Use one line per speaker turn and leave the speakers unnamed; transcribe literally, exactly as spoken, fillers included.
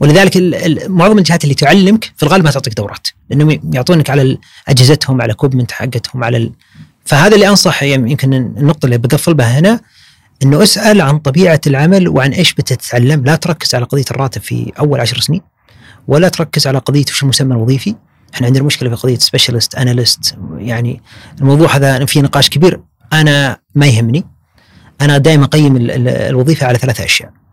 ولذلك معظم الجهات اللي تعلمك في الغالب ما تعطيك دورات، لأنهم يعطونك على أجهزتهم، على كوبمنت حقتهم، على ال... فهذا اللي أنصح. يمكن النقطة اللي بقفل بها هنا إنه اسأل عن طبيعة العمل وعن إيش بتتعلم. لا تركز على قضية الراتب في أول عشر سنين، ولا تركز على قضية وش المسمى الوظيفي. إحنا عندنا مشكلة في قضية سبيشالست أناليست، يعني الموضوع هذا فيه نقاش كبير. أنا ما يهمني، أنا دائما أقيم الوظيفة على ثلاثة أشياء.